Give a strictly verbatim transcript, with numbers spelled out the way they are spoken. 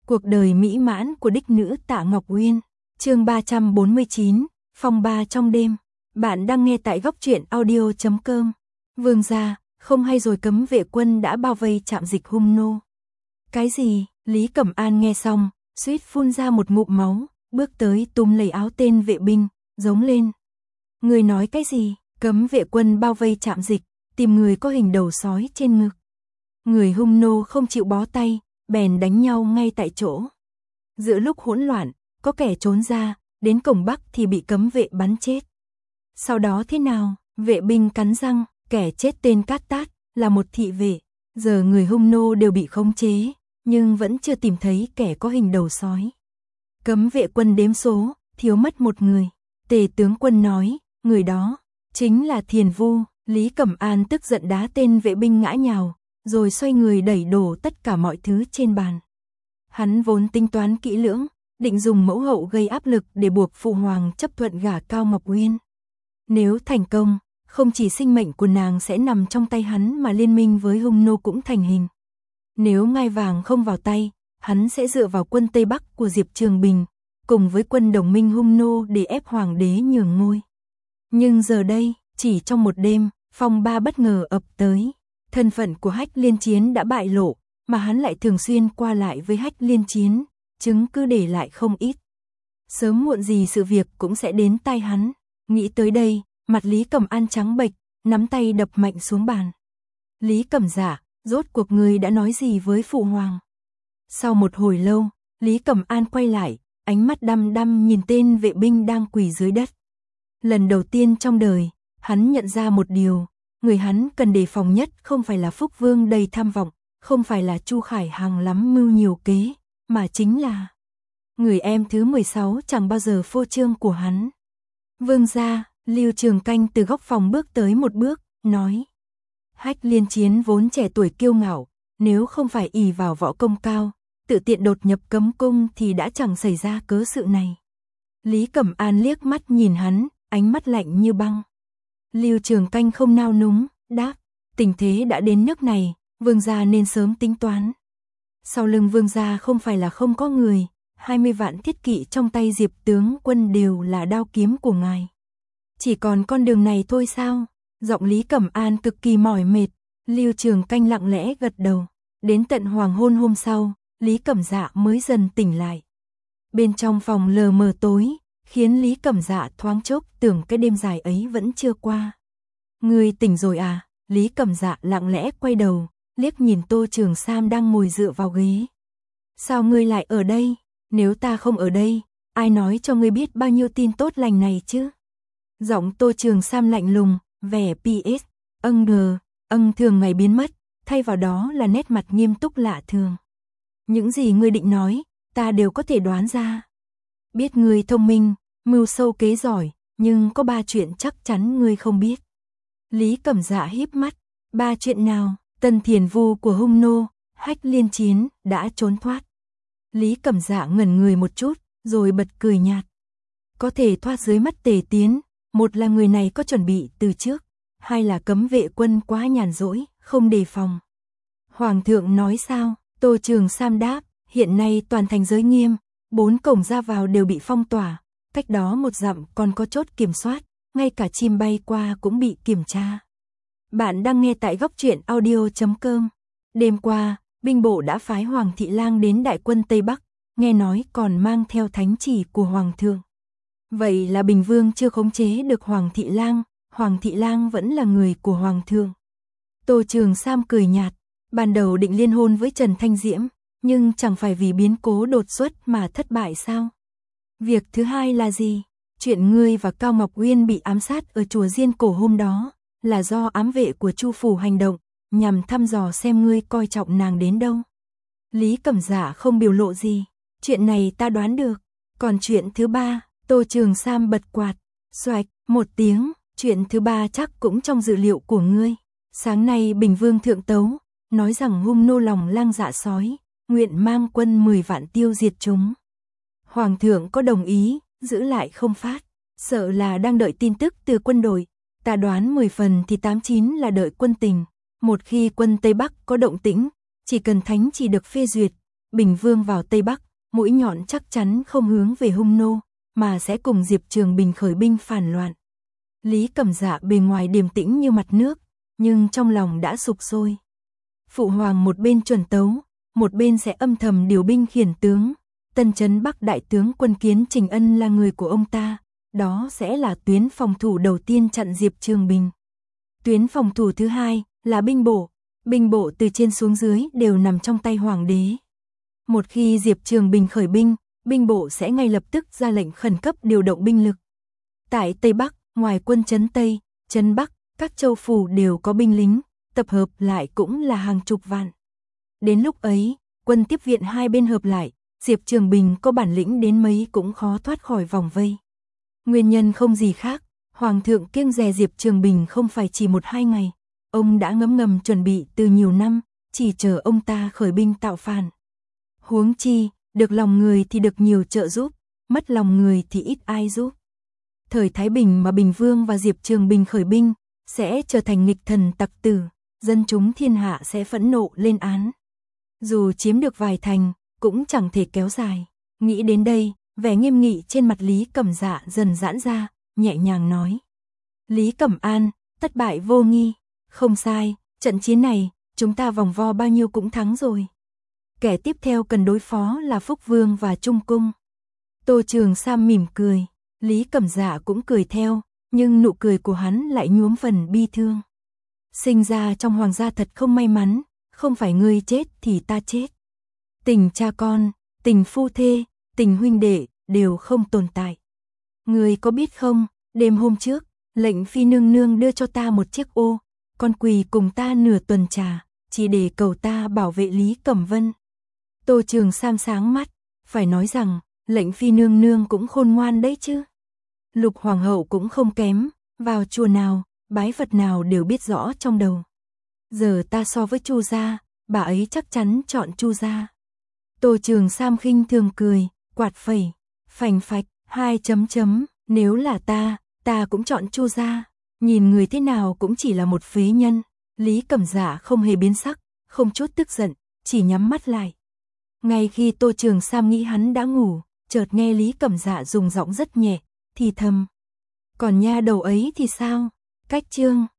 Cuộc đời mỹ mãn của đích nữ Tạ Ngọc Uyên. Chương ba trăm bốn mươi chín, Phong ba trong đêm. Bạn đang nghe tại góc truyện audio chấm com. Vương gia, không hay rồi, cấm vệ quân đã bao vây trạm dịch Hung Nô. Cái gì? Lý Cẩm An nghe xong, suýt phun ra một ngụm máu, bước tới túm lấy áo tên vệ binh, giống lên. Người nói cái gì? Cấm vệ quân bao vây trạm dịch, tìm người có hình đầu sói trên ngực. Người Hung Nô không chịu bó tay, bèn đánh nhau ngay tại chỗ. Giữa lúc hỗn loạn, có kẻ trốn ra, đến cổng Bắc thì bị cấm vệ bắn chết. Sau đó thế nào? Vệ binh cắn răng, kẻ chết tên Cát Tát, là một thị vệ. Giờ người Hung Nô đều bị khống chế, nhưng vẫn chưa tìm thấy kẻ có hình đầu sói. Cấm vệ quân đếm số, thiếu mất một người. Tề tướng quân nói, người đó chính là Thiền Vu. Lý Cẩm An tức giận đá tên vệ binh ngã nhào, rồi xoay người đẩy đổ tất cả mọi thứ trên bàn. Hắn vốn tính toán kỹ lưỡng, định dùng mẫu hậu gây áp lực để buộc phụ hoàng chấp thuận gả Cao Ngọc Uyên. Nếu thành công, không chỉ sinh mệnh của nàng sẽ nằm trong tay hắn mà liên minh với Hung Nô cũng thành hình. Nếu ngai vàng không vào tay, hắn sẽ dựa vào quân Tây Bắc của Diệp Trường Bình, cùng với quân đồng minh Hung Nô để ép hoàng đế nhường ngôi. Nhưng giờ đây, chỉ trong một đêm, phong ba bất ngờ ập tới. Thân phận của Hách Liên Chiến đã bại lộ, mà hắn lại thường xuyên qua lại với Hách Liên Chiến, chứng cứ để lại không ít. Sớm muộn gì sự việc cũng sẽ đến tai hắn. Nghĩ tới đây, mặt Lý Cẩm An trắng bệch, nắm tay đập mạnh xuống bàn. Lý Cẩm Dạ, rốt cuộc người đã nói gì với phụ hoàng? Sau một hồi lâu, Lý Cẩm An quay lại, ánh mắt đăm đăm nhìn tên vệ binh đang quỳ dưới đất. Lần đầu tiên trong đời, hắn nhận ra một điều, người hắn cần đề phòng nhất không phải là Phúc Vương đầy tham vọng, không phải là Chu Khải Hằng lắm mưu nhiều kế, mà chính là người em thứ mười sáu chẳng bao giờ phô trương của hắn. Vương gia, Lưu Trường Canh từ góc phòng bước tới một bước, nói. Hách Liên Chiến vốn trẻ tuổi kiêu ngạo, nếu không phải ỷ vào võ công cao, tự tiện đột nhập cấm cung thì đã chẳng xảy ra cớ sự này. Lý Cẩm An liếc mắt nhìn hắn, ánh mắt lạnh như băng. Lưu Trường Canh không nao núng, đáp, tình thế đã đến nước này, vương gia nên sớm tính toán. Sau lưng vương gia không phải là không có người, hai mươi vạn thiết kỵ trong tay Diệp tướng quân đều là đao kiếm của ngài. Chỉ còn con đường này thôi sao? Giọng Lý Cẩm An cực kỳ mỏi mệt. Lưu Trường Canh lặng lẽ gật đầu. Đến tận hoàng hôn hôm sau, Lý Cẩm Dạ mới dần tỉnh lại. Bên trong phòng lờ mờ tối, khiến Lý Cẩm Dạ thoáng chốc tưởng cái đêm dài ấy vẫn chưa qua. Ngươi tỉnh rồi à? Lý Cẩm Dạ lặng lẽ quay đầu, liếc nhìn Tô Trường Sam đang ngồi dựa vào ghế. Sao ngươi lại ở đây? Nếu ta không ở đây, ai nói cho ngươi biết bao nhiêu tin tốt lành này chứ? Giọng Tô Trường Sam lạnh lùng, vẻ pê ét, âng ngờ, âng thường ngày biến mất, thay vào đó là nét mặt nghiêm túc lạ thường. Những gì ngươi định nói, ta đều có thể đoán ra. Biết ngươi thông minh, mưu sâu kế giỏi, nhưng có ba chuyện chắc chắn ngươi không biết. Lý Cẩm Dạ híp mắt, ba chuyện nào? Tân Thiền Vu của Hung Nô, Hách Liên Chiến đã trốn thoát. Lý Cẩm Dạ ngẩn người một chút, rồi bật cười nhạt. Có thể thoát dưới mắt Tề Tiến, một là người này có chuẩn bị từ trước, hai là cấm vệ quân quá nhàn rỗi, không đề phòng. Hoàng thượng nói sao? Tô Trường Sam đáp, hiện nay toàn thành giới nghiêm, bốn cổng ra vào đều bị phong tỏa, cách đó một dặm còn có chốt kiểm soát, ngay cả chim bay qua cũng bị kiểm tra. Bạn đang nghe tại góc truyện audio chấm com. Đêm qua, binh bộ đã phái Hoàng Thị Lang đến đại quân Tây Bắc, nghe nói còn mang theo thánh chỉ của Hoàng thượng. Vậy là Bình Vương chưa khống chế được Hoàng Thị Lang, Hoàng Thị Lang vẫn là người của Hoàng thượng. Tô Trường Sam cười nhạt, ban đầu định liên hôn với Trần Thanh Diễm, nhưng chẳng phải vì biến cố đột xuất mà thất bại sao? Việc thứ hai là gì? Chuyện ngươi và Cao Ngọc Uyên bị ám sát ở chùa Diên Cổ hôm đó, là do ám vệ của Chu phủ hành động, nhằm thăm dò xem ngươi coi trọng nàng đến đâu. Lý Cẩm Dạ không biểu lộ gì, chuyện này ta đoán được. Còn chuyện thứ ba, Tô Trường Sam bật quạt, xoạch, một tiếng, chuyện thứ ba chắc cũng trong dự liệu của ngươi. Sáng nay Bình Vương thượng tấu, nói rằng Hung Nô lòng lang dạ sói, nguyện mang quân mười vạn tiêu diệt chúng. Hoàng thượng có đồng ý, giữ lại không phát, sợ là đang đợi tin tức từ quân đội. Ta đoán mười phần thì tám chín là đợi quân tình. Một khi quân Tây Bắc có động tĩnh, chỉ cần thánh chỉ được phê duyệt, Bình Vương vào Tây Bắc, mũi nhọn chắc chắn không hướng về Hung Nô, mà sẽ cùng Diệp Trường Bình khởi binh phản loạn. Lý Cẩm Dạ bề ngoài điềm tĩnh như mặt nước, nhưng trong lòng đã sục sôi. Phụ hoàng một bên chuẩn tấu, một bên sẽ âm thầm điều binh khiển tướng. Tân Trấn Bắc đại tướng quân Kiến Trình Ân là người của ông ta, đó sẽ là tuyến phòng thủ đầu tiên chặn Diệp Trường Bình. Tuyến phòng thủ thứ hai là binh bộ, binh bộ từ trên xuống dưới đều nằm trong tay hoàng đế. Một khi Diệp Trường Bình khởi binh, binh bộ sẽ ngay lập tức ra lệnh khẩn cấp điều động binh lực. Tại Tây Bắc, ngoài quân trấn Tây, trấn Bắc, các châu phủ đều có binh lính, tập hợp lại cũng là hàng chục vạn. Đến lúc ấy, quân tiếp viện hai bên hợp lại, Diệp Trường Bình có bản lĩnh đến mấy cũng khó thoát khỏi vòng vây. Nguyên nhân không gì khác, Hoàng thượng kiêng dè Diệp Trường Bình không phải chỉ một hai ngày, ông đã ngấm ngầm chuẩn bị từ nhiều năm, chỉ chờ ông ta khởi binh tạo phản. Huống chi, được lòng người thì được nhiều trợ giúp, mất lòng người thì ít ai giúp. Thời Thái Bình mà Bình Vương và Diệp Trường Bình khởi binh, sẽ trở thành nghịch thần tặc tử, dân chúng thiên hạ sẽ phẫn nộ lên án. Dù chiếm được vài thành, cũng chẳng thể kéo dài. Nghĩ đến đây, vẻ nghiêm nghị trên mặt Lý Cẩm Dạ dần giãn ra, nhẹ nhàng nói. Lý Cẩm An, thất bại vô nghi. Không sai, trận chiến này, chúng ta vòng vo bao nhiêu cũng thắng rồi. Kẻ tiếp theo cần đối phó là Phúc Vương và Trung Cung. Tô Trường Sam mỉm cười, Lý Cẩm Dạ cũng cười theo, nhưng nụ cười của hắn lại nhuốm phần bi thương. Sinh ra trong hoàng gia thật không may mắn, không phải ngươi chết thì ta chết. Tình cha con, tình phu thê, tình huynh đệ đều không tồn tại. Ngươi có biết không, đêm hôm trước, lệnh phi nương nương đưa cho ta một chiếc ô, con quỳ cùng ta nửa tuần trà, chỉ để cầu ta bảo vệ Lý Cẩm Vân. Tô Trường Sam sáng mắt, phải nói rằng, lệnh phi nương nương cũng khôn ngoan đấy chứ. Lục hoàng hậu cũng không kém, vào chùa nào, bái Phật nào đều biết rõ trong đầu. Giờ ta so với Chu gia, bà ấy chắc chắn chọn Chu gia. Tô Trường Sam khinh thường cười, quạt phẩy, phành phạch, hai chấm chấm, nếu là ta, ta cũng chọn Chu gia. Nhìn người thế nào cũng chỉ là một phế nhân. Lý Cẩm Dạ không hề biến sắc, không chút tức giận, chỉ nhắm mắt lại. Ngay khi Tô Trường Sam nghĩ hắn đã ngủ, chợt nghe Lý Cẩm Dạ dùng giọng rất nhẹ, thì thầm. Còn nha đầu ấy thì sao? Cách chương